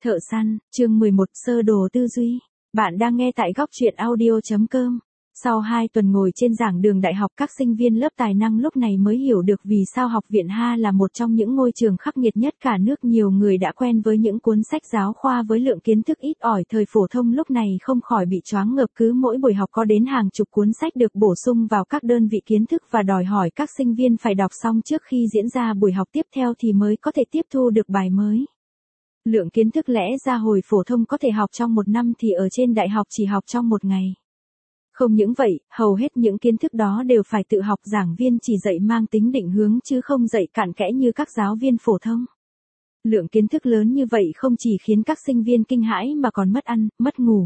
Thợ săn, chương 11, sơ đồ tư duy. Bạn đang nghe tại góc truyện audio.com. Sau 2 tuần ngồi trên giảng đường đại học, các sinh viên lớp tài năng lúc này mới hiểu được vì sao Học viện Ha là một trong những ngôi trường khắc nghiệt nhất cả nước. Nhiều người đã quen với những cuốn sách giáo khoa với lượng kiến thức ít ỏi thời phổ thông lúc này không khỏi bị choáng ngợp, cứ mỗi buổi học có đến hàng chục cuốn sách được bổ sung vào các đơn vị kiến thức và đòi hỏi các sinh viên phải đọc xong trước khi diễn ra buổi học tiếp theo thì mới có thể tiếp thu được bài mới. Lượng kiến thức lẽ ra hồi phổ thông có thể học trong 1 năm thì ở trên đại học chỉ học trong 1 ngày. Không những vậy, hầu hết những kiến thức đó đều phải tự học, giảng viên chỉ dạy mang tính định hướng chứ không dạy cặn kẽ như các giáo viên phổ thông. Lượng kiến thức lớn như vậy không chỉ khiến các sinh viên kinh hãi mà còn mất ăn, mất ngủ.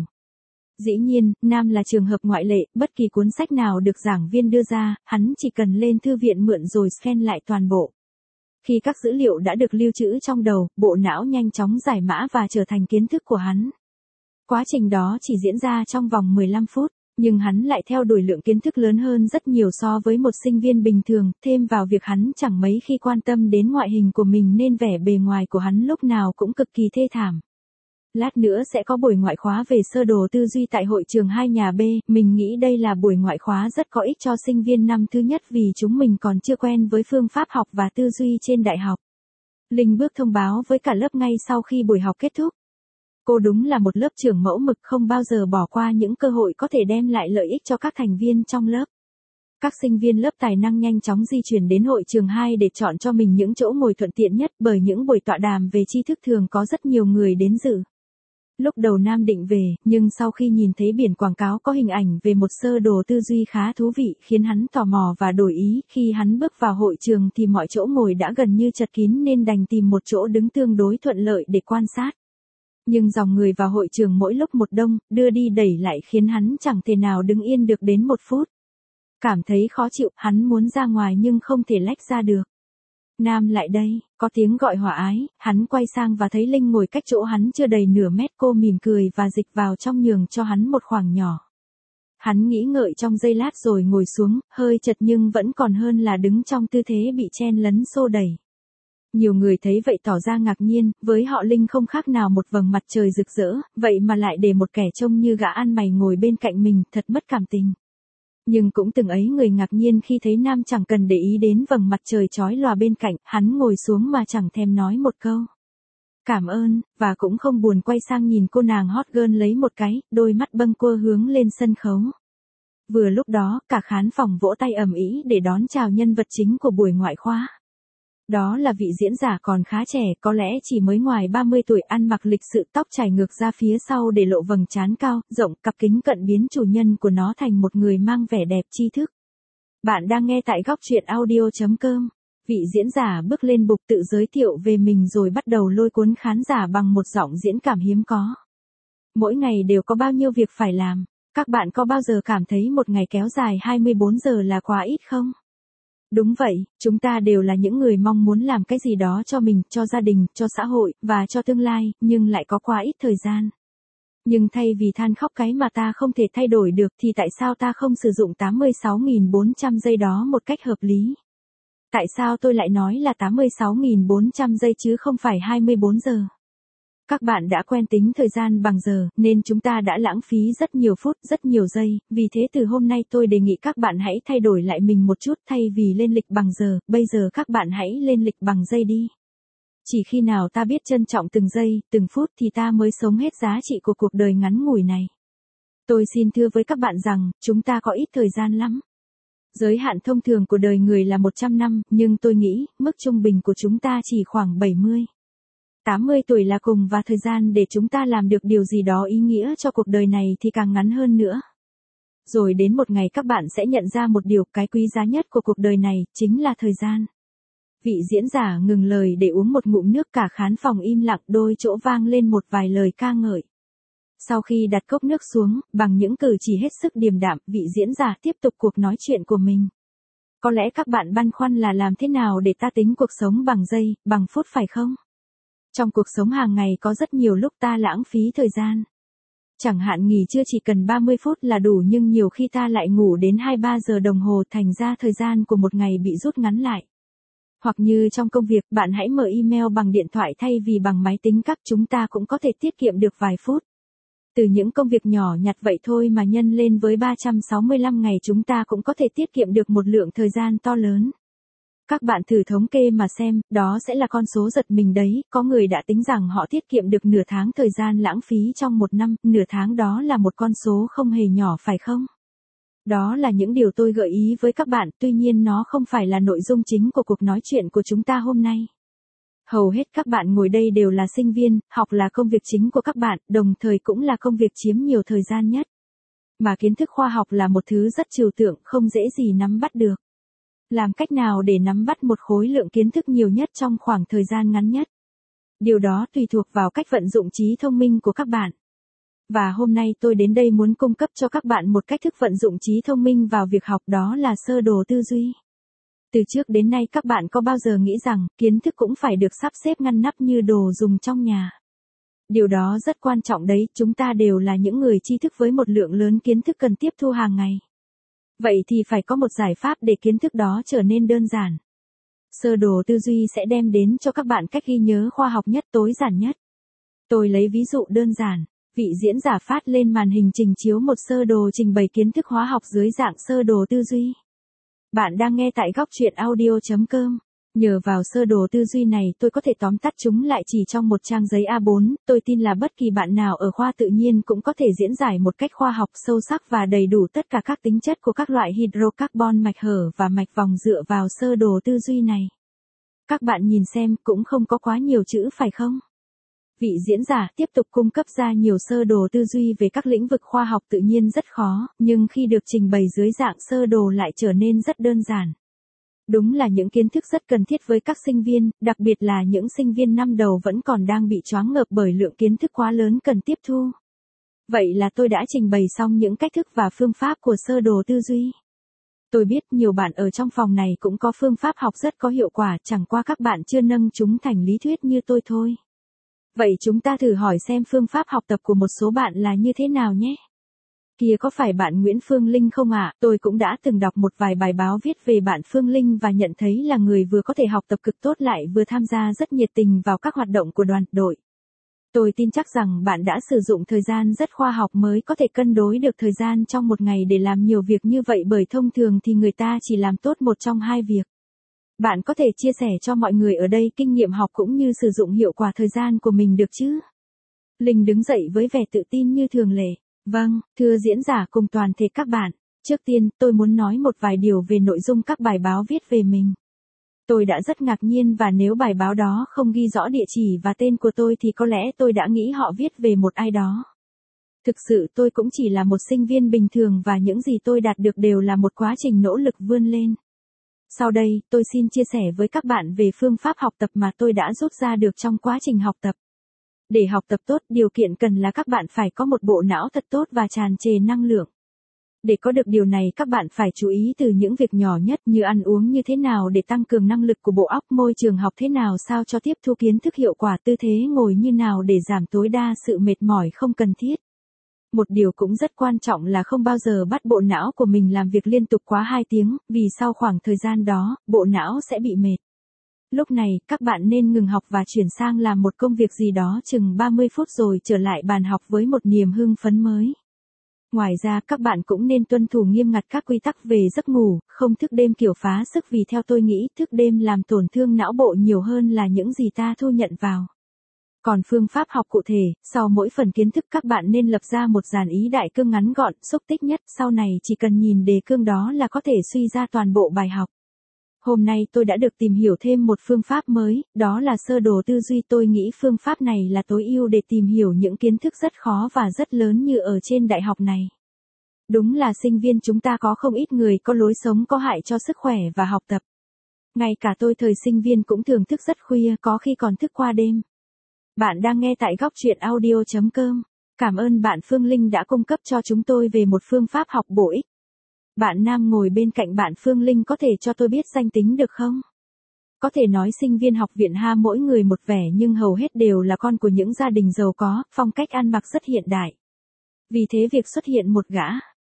Dĩ nhiên, Nam là trường hợp ngoại lệ, bất kỳ cuốn sách nào được giảng viên đưa ra, hắn chỉ cần lên thư viện mượn rồi scan lại toàn bộ. Khi các dữ liệu đã được lưu trữ trong đầu, bộ não nhanh chóng giải mã và trở thành kiến thức của hắn. Quá trình đó chỉ diễn ra trong vòng 15 phút, nhưng hắn lại theo đuổi lượng kiến thức lớn hơn rất nhiều so với một sinh viên bình thường, thêm vào việc hắn chẳng mấy khi quan tâm đến ngoại hình của mình nên vẻ bề ngoài của hắn lúc nào cũng cực kỳ thê thảm. Lát nữa sẽ có buổi ngoại khóa về sơ đồ tư duy tại hội trường 2 nhà B, mình nghĩ đây là buổi ngoại khóa rất có ích cho sinh viên năm thứ nhất vì chúng mình còn chưa quen với phương pháp học và tư duy trên đại học. Linh bước thông báo với cả lớp ngay sau khi buổi học kết thúc. Cô đúng là một lớp trưởng mẫu mực, không bao giờ bỏ qua những cơ hội có thể đem lại lợi ích cho các thành viên trong lớp. Các sinh viên lớp tài năng nhanh chóng di chuyển đến hội trường 2 để chọn cho mình những chỗ ngồi thuận tiện nhất, bởi những buổi tọa đàm về tri thức thường có rất nhiều người đến dự. Lúc đầu Nam định về, nhưng sau khi nhìn thấy biển quảng cáo có hình ảnh về một sơ đồ tư duy khá thú vị khiến hắn tò mò và đổi ý. Khi hắn bước vào hội trường thì mọi chỗ ngồi đã gần như chật kín nên đành tìm một chỗ đứng tương đối thuận lợi để quan sát. Nhưng dòng người vào hội trường mỗi lúc một đông, đưa đi đẩy lại khiến hắn chẳng thể nào đứng yên được đến 1 phút. Cảm thấy khó chịu, hắn muốn ra ngoài nhưng không thể lách ra được. Nam lại đây, có tiếng gọi hòa ái, hắn quay sang và thấy Linh ngồi cách chỗ hắn chưa đầy nửa mét. Cô mỉm cười và dịch vào trong nhường cho hắn một khoảng nhỏ. Hắn nghĩ ngợi trong giây lát rồi ngồi xuống, hơi chật nhưng vẫn còn hơn là đứng trong tư thế bị chen lấn xô đẩy. Nhiều người thấy vậy tỏ ra ngạc nhiên, với họ Linh không khác nào một vầng mặt trời rực rỡ, vậy mà lại để một kẻ trông như gã ăn mày ngồi bên cạnh mình, thật mất cảm tình. Nhưng cũng từng ấy người ngạc nhiên khi thấy Nam chẳng cần để ý đến vầng mặt trời chói lòa bên cạnh, hắn ngồi xuống mà chẳng thèm nói một câu cảm ơn, và cũng không buồn quay sang nhìn cô nàng hot girl lấy một cái, đôi mắt bâng quơ hướng lên sân khấu. Vừa lúc đó, cả khán phòng vỗ tay ầm ĩ để đón chào nhân vật chính của buổi ngoại khóa. Đó là vị diễn giả còn khá trẻ, có lẽ chỉ mới ngoài 30 tuổi, ăn mặc lịch sự, tóc chải ngược ra phía sau để lộ vầng trán cao, rộng, cặp kính cận biến chủ nhân của nó thành một người mang vẻ đẹp tri thức. Bạn đang nghe tại góc truyện audio.com. Vị diễn giả bước lên bục tự giới thiệu về mình rồi bắt đầu lôi cuốn khán giả bằng một giọng diễn cảm hiếm có. Mỗi ngày đều có bao nhiêu việc phải làm. Các bạn có bao giờ cảm thấy một ngày kéo dài 24 giờ là quá ít không? Đúng vậy, chúng ta đều là những người mong muốn làm cái gì đó cho mình, cho gia đình, cho xã hội, và cho tương lai, nhưng lại có quá ít thời gian. Nhưng thay vì than khóc cái mà ta không thể thay đổi được thì tại sao ta không sử dụng 86.400 giây đó một cách hợp lý? Tại sao tôi lại nói là 86.400 giây chứ không phải 24 giờ? Các bạn đã quen tính thời gian bằng giờ, nên chúng ta đã lãng phí rất nhiều phút, rất nhiều giây, vì thế từ hôm nay tôi đề nghị các bạn hãy thay đổi lại mình một chút, thay vì lên lịch bằng giờ, bây giờ các bạn hãy lên lịch bằng giây đi. Chỉ khi nào ta biết trân trọng từng giây, từng phút thì ta mới sống hết giá trị của cuộc đời ngắn ngủi này. Tôi xin thưa với các bạn rằng, chúng ta có ít thời gian lắm. Giới hạn thông thường của đời người là 100 năm, nhưng tôi nghĩ, mức trung bình của chúng ta chỉ khoảng 70. 80 tuổi là cùng, và thời gian để chúng ta làm được điều gì đó ý nghĩa cho cuộc đời này thì càng ngắn hơn nữa. Rồi đến một ngày các bạn sẽ nhận ra một điều, cái quý giá nhất của cuộc đời này, chính là thời gian. Vị diễn giả ngừng lời để uống một ngụm nước, cả khán phòng im lặng, đôi chỗ vang lên một vài lời ca ngợi. Sau khi đặt cốc nước xuống, bằng những cử chỉ hết sức điềm đạm, vị diễn giả tiếp tục cuộc nói chuyện của mình. Có lẽ các bạn băn khoăn là làm thế nào để ta tính cuộc sống bằng giây, bằng phút phải không? Trong cuộc sống hàng ngày có rất nhiều lúc ta lãng phí thời gian. Chẳng hạn nghỉ trưa chỉ cần 30 phút là đủ, nhưng nhiều khi ta lại ngủ đến 2-3 giờ đồng hồ, thành ra thời gian của một ngày bị rút ngắn lại. Hoặc như trong công việc, bạn hãy mở email bằng điện thoại thay vì bằng máy tính, các chúng ta cũng có thể tiết kiệm được vài phút. Từ những công việc nhỏ nhặt vậy thôi mà nhân lên với 365 ngày chúng ta cũng có thể tiết kiệm được một lượng thời gian to lớn. Các bạn thử thống kê mà xem, đó sẽ là con số giật mình đấy, có người đã tính rằng họ tiết kiệm được nửa tháng thời gian lãng phí trong một năm, nửa tháng đó là một con số không hề nhỏ phải không? Đó là những điều tôi gợi ý với các bạn, tuy nhiên nó không phải là nội dung chính của cuộc nói chuyện của chúng ta hôm nay. Hầu hết các bạn ngồi đây đều là sinh viên, học là công việc chính của các bạn, đồng thời cũng là công việc chiếm nhiều thời gian nhất. Mà kiến thức khoa học là một thứ rất trừu tượng, không dễ gì nắm bắt được. Làm cách nào để nắm bắt một khối lượng kiến thức nhiều nhất trong khoảng thời gian ngắn nhất? Điều đó tùy thuộc vào cách vận dụng trí thông minh của các bạn. Và hôm nay tôi đến đây muốn cung cấp cho các bạn một cách thức vận dụng trí thông minh vào việc học, đó là sơ đồ tư duy. Từ trước đến nay các bạn có bao giờ nghĩ rằng kiến thức cũng phải được sắp xếp ngăn nắp như đồ dùng trong nhà? Điều đó rất quan trọng đấy, chúng ta đều là những người tri thức với một lượng lớn kiến thức cần tiếp thu hàng ngày. Vậy thì phải có một giải pháp để kiến thức đó trở nên đơn giản. Sơ đồ tư duy sẽ đem đến cho các bạn cách ghi nhớ khoa học nhất, tối giản nhất. Tôi lấy ví dụ đơn giản. Vị diễn giả phát lên màn hình trình chiếu một sơ đồ trình bày kiến thức hóa học dưới dạng sơ đồ tư duy. Bạn đang nghe tại góc truyện audio.com. Nhờ vào sơ đồ tư duy này tôi có thể tóm tắt chúng lại chỉ trong một trang giấy A4, tôi tin là bất kỳ bạn nào ở khoa tự nhiên cũng có thể diễn giải một cách khoa học sâu sắc và đầy đủ tất cả các tính chất của các loại hydrocarbon mạch hở và mạch vòng dựa vào sơ đồ tư duy này. Các bạn nhìn xem, cũng không có quá nhiều chữ phải không? Vị diễn giả tiếp tục cung cấp ra nhiều sơ đồ tư duy về các lĩnh vực khoa học tự nhiên rất khó, nhưng khi được trình bày dưới dạng sơ đồ lại trở nên rất đơn giản. Đúng là những kiến thức rất cần thiết với các sinh viên, đặc biệt là những sinh viên năm đầu vẫn còn đang bị choáng ngợp bởi lượng kiến thức quá lớn cần tiếp thu. Vậy là tôi đã trình bày xong những cách thức và phương pháp của sơ đồ tư duy. Tôi biết nhiều bạn ở trong phòng này cũng có phương pháp học rất có hiệu quả, chẳng qua các bạn chưa nâng chúng thành lý thuyết như tôi thôi. Vậy chúng ta thử hỏi xem phương pháp học tập của một số bạn là như thế nào nhé. Kìa, có phải bạn Nguyễn Phương Linh không ạ? Tôi cũng đã từng đọc một vài bài báo viết về bạn Phương Linh và nhận thấy là người vừa có thể học tập cực tốt lại vừa tham gia rất nhiệt tình vào các hoạt động của đoàn, đội. Tôi tin chắc rằng bạn đã sử dụng thời gian rất khoa học mới có thể cân đối được thời gian trong một ngày để làm nhiều việc như vậy, bởi thông thường thì người ta chỉ làm tốt một trong hai việc. Bạn có thể chia sẻ cho mọi người ở đây kinh nghiệm học cũng như sử dụng hiệu quả thời gian của mình được chứ? Linh đứng dậy với vẻ tự tin như thường lệ. Vâng, thưa diễn giả cùng toàn thể các bạn. Trước tiên, tôi muốn nói một vài điều về nội dung các bài báo viết về mình. Tôi đã rất ngạc nhiên và nếu bài báo đó không ghi rõ địa chỉ và tên của tôi thì có lẽ tôi đã nghĩ họ viết về một ai đó. Thực sự tôi cũng chỉ là một sinh viên bình thường và những gì tôi đạt được đều là một quá trình nỗ lực vươn lên. Sau đây, tôi xin chia sẻ với các bạn về phương pháp học tập mà tôi đã rút ra được trong quá trình học tập. Để học tập tốt, điều kiện cần là các bạn phải có một bộ não thật tốt và tràn trề năng lượng. Để có được điều này các bạn phải chú ý từ những việc nhỏ nhất như ăn uống như thế nào để tăng cường năng lực của bộ óc, môi trường học thế nào sao cho tiếp thu kiến thức hiệu quả, tư thế ngồi như nào để giảm tối đa sự mệt mỏi không cần thiết. Một điều cũng rất quan trọng là không bao giờ bắt bộ não của mình làm việc liên tục quá 2 tiếng, vì sau khoảng thời gian đó, bộ não sẽ bị mệt. Lúc này, các bạn nên ngừng học và chuyển sang làm một công việc gì đó chừng 30 phút rồi trở lại bàn học với một niềm hưng phấn mới. Ngoài ra, các bạn cũng nên tuân thủ nghiêm ngặt các quy tắc về giấc ngủ, không thức đêm kiểu phá sức, vì theo tôi nghĩ, thức đêm làm tổn thương não bộ nhiều hơn là những gì ta thu nhận vào. Còn phương pháp học cụ thể, sau mỗi phần kiến thức các bạn nên lập ra một dàn ý đại cương ngắn gọn, xúc tích nhất, sau này chỉ cần nhìn đề cương đó là có thể suy ra toàn bộ bài học. Hôm nay tôi đã được tìm hiểu thêm một phương pháp mới, đó là sơ đồ tư duy. Tôi nghĩ phương pháp này là tối ưu để tìm hiểu những kiến thức rất khó và rất lớn như ở trên đại học này. Đúng là sinh viên chúng ta có không ít người có lối sống có hại cho sức khỏe và học tập. Ngay cả tôi thời sinh viên cũng thường thức rất khuya, có khi còn thức qua đêm. Bạn đang nghe tại góc truyện audio.com. Cảm ơn bạn Phương Linh đã cung cấp cho chúng tôi về một phương pháp học bổ ích. Bạn nam ngồi bên cạnh bạn Phương Linh có thể cho tôi biết danh tính được không? Có thể nói sinh viên học viện H mỗi người một vẻ nhưng hầu hết đều là con của những gia đình giàu có, phong cách ăn mặc rất hiện đại. Vì thế việc xuất hiện một gã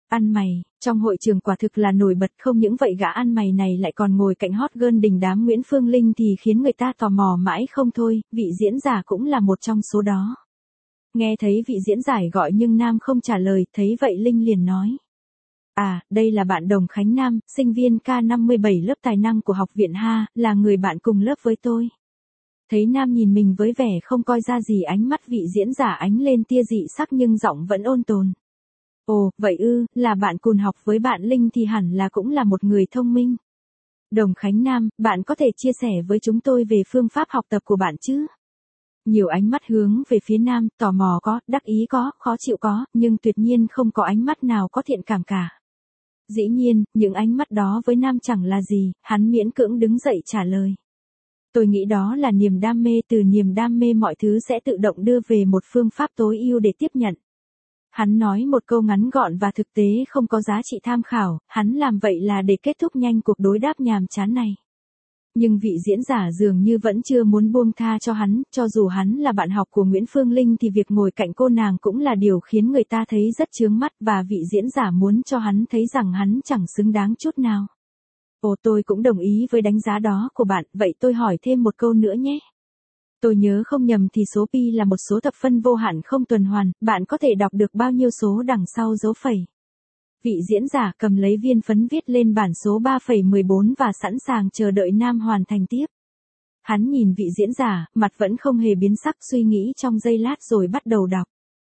Ăn mày, trong hội trường quả thực là nổi bật, không những vậy gã ăn mày này lại còn ngồi cạnh hot girl đình đám Nguyễn Phương Linh thì khiến người ta tò mò mãi không thôi, vị diễn giả cũng là một trong số đó. Nghe thấy vị diễn giải gọi nhưng Nam không trả lời, thấy vậy Linh liền nói. À, đây là bạn Đồng Khánh Nam, sinh viên K57 lớp tài năng của học viện Ha, là người bạn cùng lớp với tôi. Thấy Nam nhìn mình với vẻ không coi ra gì, ánh mắt vị diễn giả ánh lên tia dị sắc nhưng giọng vẫn ôn tồn. Ồ, vậy ư, là bạn cùng học với bạn Linh thì hẳn là cũng là một người thông minh. Đồng Khánh Nam, bạn có thể chia sẻ với chúng tôi về phương pháp học tập của bạn chứ? Nhiều ánh mắt hướng về phía Nam, tò mò có, đắc ý có, khó chịu có, nhưng tuyệt nhiên không có ánh mắt nào có thiện cảm cả. Dĩ nhiên, những ánh mắt đó với Nam chẳng là gì, hắn miễn cưỡng đứng dậy trả lời. Tôi nghĩ đó là niềm đam mê, từ niềm đam mê mọi thứ sẽ tự động đưa về một phương pháp tối ưu để tiếp nhận. Hắn nói một câu ngắn gọn và thực tế, không có giá trị tham khảo, hắn làm vậy là để kết thúc nhanh cuộc đối đáp nhàm chán này. Nhưng vị diễn giả dường như vẫn chưa muốn buông tha cho hắn, cho dù hắn là bạn học của Nguyễn Phương Linh thì việc ngồi cạnh cô nàng cũng là điều khiến người ta thấy rất chướng mắt, và vị diễn giả muốn cho hắn thấy rằng hắn chẳng xứng đáng chút nào. Ồ, tôi cũng đồng ý với đánh giá đó của bạn, vậy tôi hỏi thêm một câu nữa nhé. Tôi nhớ không nhầm thì số pi là một số thập phân vô hạn không tuần hoàn, bạn có thể đọc được bao nhiêu số đằng sau dấu phẩy? Vị diễn giả cầm lấy viên phấn viết lên bảng số 3,14 và sẵn sàng chờ đợi Nam hoàn thành tiếp. Hắn nhìn vị diễn giả, mặt vẫn không hề biến sắc, suy nghĩ trong giây lát rồi bắt đầu đọc.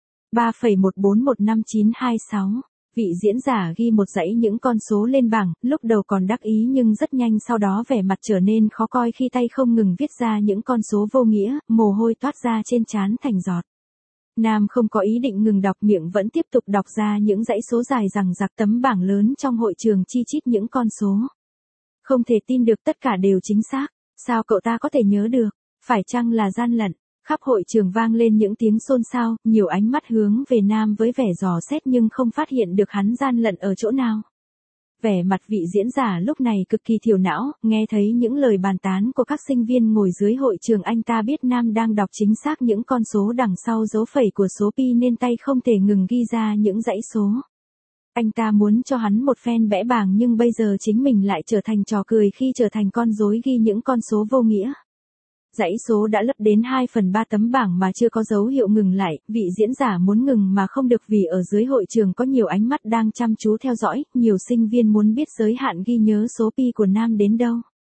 3,1415926. Vị diễn giả ghi một dãy những con số lên bảng, lúc đầu còn đắc ý nhưng rất nhanh sau đó vẻ mặt trở nên khó coi khi tay không ngừng viết ra những con số vô nghĩa, mồ hôi toát ra trên trán thành giọt. Nam không có ý định ngừng đọc, miệng vẫn tiếp tục đọc ra những dãy số dài dằng dặc, tấm bảng lớn trong hội trường chi chít những con số. Không thể tin được tất cả đều chính xác, sao cậu ta có thể nhớ được, phải chăng là gian lận? Khắp hội trường vang lên những tiếng xôn xao, nhiều ánh mắt hướng về Nam với vẻ dò xét nhưng không phát hiện được hắn gian lận ở chỗ nào. Vẻ mặt vị diễn giả lúc này cực kỳ thiểu não, nghe thấy những lời bàn tán của các sinh viên ngồi dưới hội trường, anh ta biết Nam đang đọc chính xác những con số đằng sau dấu phẩy của số pi nên tay không thể ngừng ghi ra những dãy số. Anh ta muốn cho hắn một phen bẽ bàng nhưng bây giờ chính mình lại trở thành trò cười khi trở thành con rối ghi những con số vô nghĩa. Dãy số đã lấp đến 2/3 tấm bảng mà chưa có dấu hiệu ngừng lại, vị diễn giả muốn ngừng mà không được vì ở dưới hội trường có nhiều ánh mắt đang chăm chú theo dõi, nhiều sinh viên muốn biết giới hạn ghi nhớ số pi của Nam đến đâu.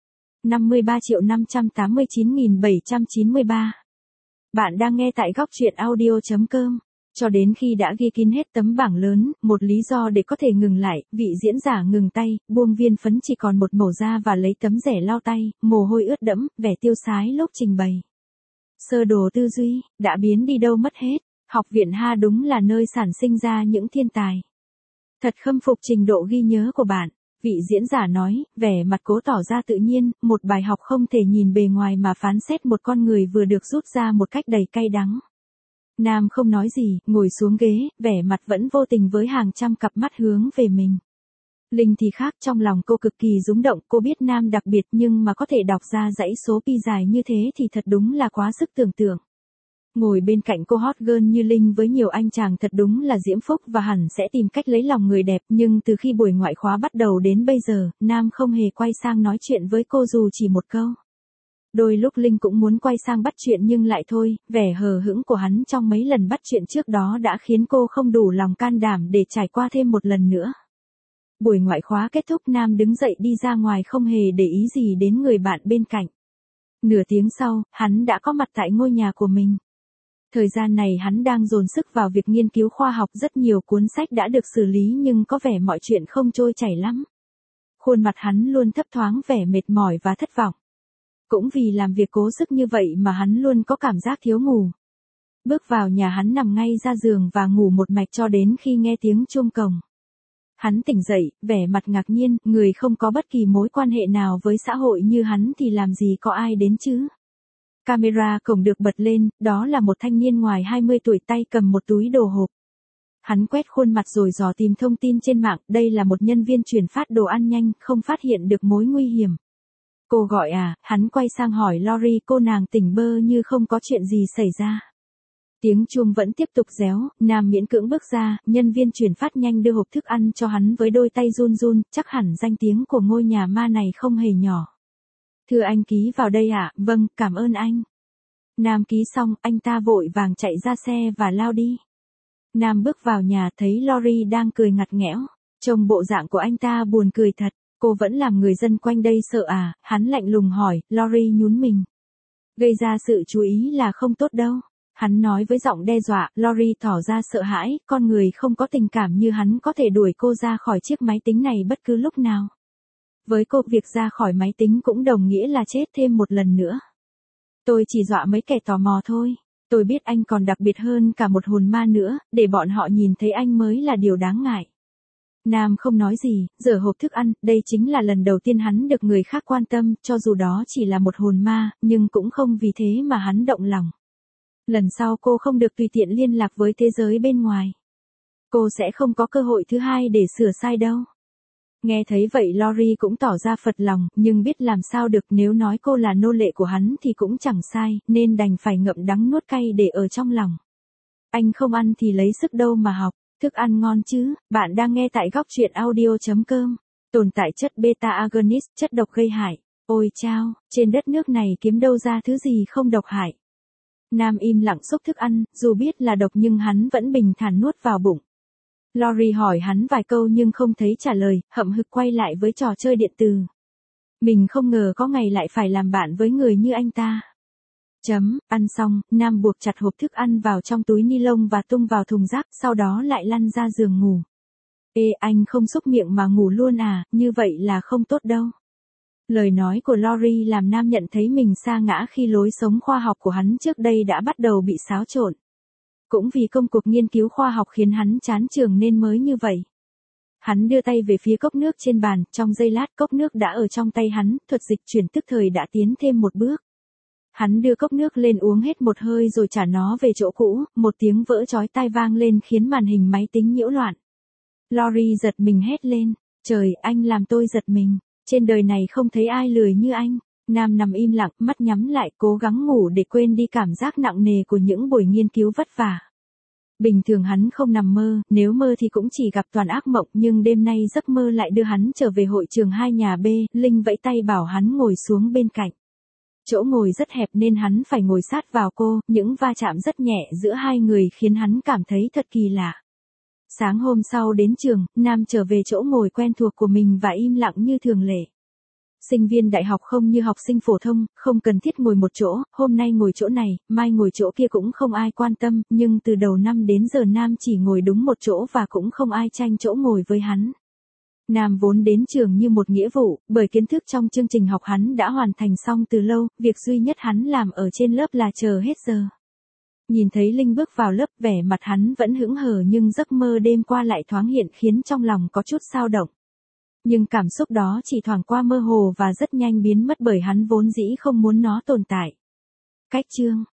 53.589.793. Bạn đang nghe tại góc truyện audio.com. Cho đến khi đã ghi kín hết tấm bảng lớn, một lý do để có thể ngừng lại, vị diễn giả ngừng tay, buông viên phấn chỉ còn một mẩu da và lấy tấm rẻ lau tay, mồ hôi ướt đẫm, vẻ tiêu sái lúc trình bày. Sơ đồ tư duy, đã biến đi đâu mất hết, học viện Ha đúng là nơi sản sinh ra những thiên tài. Thật khâm phục trình độ ghi nhớ của bạn, vị diễn giả nói, vẻ mặt cố tỏ ra tự nhiên, một bài học không thể nhìn bề ngoài mà phán xét một con người vừa được rút ra một cách đầy cay đắng. Nam không nói gì, ngồi xuống ghế, vẻ mặt vẫn vô tình với hàng trăm cặp mắt hướng về mình. Linh thì khác, trong lòng cô cực kỳ rung động, cô biết Nam đặc biệt nhưng mà có thể đọc ra dãy số pi dài như thế thì thật đúng là quá sức tưởng tượng. Ngồi bên cạnh cô hot girl như Linh với nhiều anh chàng thật đúng là diễm phúc và hẳn sẽ tìm cách lấy lòng người đẹp, nhưng từ khi buổi ngoại khóa bắt đầu đến bây giờ, Nam không hề quay sang nói chuyện với cô dù chỉ một câu. Đôi lúc Linh cũng muốn quay sang bắt chuyện nhưng lại thôi, vẻ hờ hững của hắn trong mấy lần bắt chuyện trước đó đã khiến cô không đủ lòng can đảm để trải qua thêm một lần nữa. Buổi ngoại khóa kết thúc, Nam đứng dậy đi ra ngoài không hề để ý gì đến người bạn bên cạnh. Nửa tiếng sau, hắn đã có mặt tại ngôi nhà của mình. Thời gian này hắn đang dồn sức vào việc nghiên cứu khoa học, rất nhiều cuốn sách đã được xử lý nhưng có vẻ mọi chuyện không trôi chảy lắm. Khuôn mặt hắn luôn thấp thoáng vẻ mệt mỏi và thất vọng. Cũng vì làm việc cố sức như vậy mà hắn luôn có cảm giác thiếu ngủ. Bước vào nhà, hắn nằm ngay ra giường và ngủ một mạch cho đến khi nghe tiếng chuông cổng. Hắn tỉnh dậy, vẻ mặt ngạc nhiên, người không có bất kỳ mối quan hệ nào với xã hội như hắn thì làm gì có ai đến chứ. Camera cổng được bật lên, đó là một thanh niên ngoài 20 tuổi tay cầm một túi đồ hộp. Hắn quét khuôn mặt rồi dò tìm thông tin trên mạng, đây là một nhân viên chuyển phát đồ ăn nhanh, không phát hiện được mối nguy hiểm. Cô gọi à, hắn quay sang hỏi Lori, cô nàng tỉnh bơ như không có chuyện gì xảy ra. Tiếng chuông vẫn tiếp tục réo, Nam miễn cưỡng bước ra, nhân viên chuyển phát nhanh đưa hộp thức ăn cho hắn với đôi tay run run, chắc hẳn danh tiếng của ngôi nhà ma này không hề nhỏ. Thưa anh ký vào đây ạ, vâng, cảm ơn anh. Nam ký xong, anh ta vội vàng chạy ra xe và lao đi. Nam bước vào nhà thấy Lori đang cười ngặt nghẽo. Trông bộ dạng của anh ta buồn cười thật, cô vẫn làm người dân quanh đây sợ à, hắn lạnh lùng hỏi, Lori nhún mình. Gây ra sự chú ý là không tốt đâu. Hắn nói với giọng đe dọa, Lori tỏ ra sợ hãi, con người không có tình cảm như hắn có thể đuổi cô ra khỏi chiếc máy tính này bất cứ lúc nào. Với cô, việc ra khỏi máy tính cũng đồng nghĩa là chết thêm một lần nữa. Tôi chỉ dọa mấy kẻ tò mò thôi. Tôi biết anh còn đặc biệt hơn cả một hồn ma nữa, để bọn họ nhìn thấy anh mới là điều đáng ngại. Nam không nói gì, giở hộp thức ăn, đây chính là lần đầu tiên hắn được người khác quan tâm, cho dù đó chỉ là một hồn ma, nhưng cũng không vì thế mà hắn động lòng. Lần sau cô không được tùy tiện liên lạc với thế giới bên ngoài. Cô sẽ không có cơ hội thứ hai để sửa sai đâu. Nghe thấy vậy Lori cũng tỏ ra phật lòng, nhưng biết làm sao được, nếu nói cô là nô lệ của hắn thì cũng chẳng sai, nên đành phải ngậm đắng nuốt cay để ở trong lòng. Anh không ăn thì lấy sức đâu mà học, thức ăn ngon chứ. Bạn đang nghe tại góc truyện audio.com. Tồn tại chất beta agonist, chất độc gây hại. Ôi chao, trên đất nước này kiếm đâu ra thứ gì không độc hại. Nam im lặng xúc thức ăn, dù biết là độc nhưng hắn vẫn bình thản nuốt vào bụng. Lori hỏi hắn vài câu nhưng không thấy trả lời, hậm hực quay lại với trò chơi điện tử. Mình không ngờ có ngày lại phải làm bạn với người như anh ta. Ăn xong, Nam buộc chặt hộp thức ăn vào trong túi ni lông và tung vào thùng rác, sau đó lại lăn ra giường ngủ. Ê, anh không xúc miệng mà ngủ luôn à, như vậy là không tốt đâu. Lời nói của Lori làm Nam nhận thấy mình sa ngã khi lối sống khoa học của hắn trước đây đã bắt đầu bị xáo trộn. Cũng vì công cuộc nghiên cứu khoa học khiến hắn chán trường nên mới như vậy. Hắn đưa tay về phía cốc nước trên bàn, trong giây lát cốc nước đã ở trong tay hắn, thuật dịch chuyển tức thời đã tiến thêm một bước. Hắn đưa cốc nước lên uống hết một hơi rồi trả nó về chỗ cũ, một tiếng vỡ chói tai vang lên khiến màn hình máy tính nhiễu loạn. Lori giật mình hét lên, trời, anh làm tôi giật mình, trên đời này không thấy ai lười như anh. Nam nằm im lặng, mắt nhắm lại, cố gắng ngủ để quên đi cảm giác nặng nề của những buổi nghiên cứu vất vả. Bình thường hắn không nằm mơ, nếu mơ thì cũng chỉ gặp toàn ác mộng, nhưng đêm nay giấc mơ lại đưa hắn trở về hội trường 2 nhà B, Linh vẫy tay bảo hắn ngồi xuống bên cạnh. Chỗ ngồi rất hẹp nên hắn phải ngồi sát vào cô, những va chạm rất nhẹ giữa hai người khiến hắn cảm thấy thật kỳ lạ. Sáng hôm sau đến trường, Nam trở về chỗ ngồi quen thuộc của mình và im lặng như thường lệ. Sinh viên đại học không như học sinh phổ thông, không cần thiết ngồi một chỗ, hôm nay ngồi chỗ này, mai ngồi chỗ kia cũng không ai quan tâm, nhưng từ đầu năm đến giờ Nam chỉ ngồi đúng một chỗ và cũng không ai tranh chỗ ngồi với hắn. Nam vốn đến trường như một nghĩa vụ, bởi kiến thức trong chương trình học hắn đã hoàn thành xong từ lâu, việc duy nhất hắn làm ở trên lớp là chờ hết giờ. Nhìn thấy Linh bước vào lớp, vẻ mặt hắn vẫn hững hờ nhưng giấc mơ đêm qua lại thoáng hiện khiến trong lòng có chút xao động. Nhưng cảm xúc đó chỉ thoảng qua mơ hồ và rất nhanh biến mất bởi hắn vốn dĩ không muốn nó tồn tại. Cách chương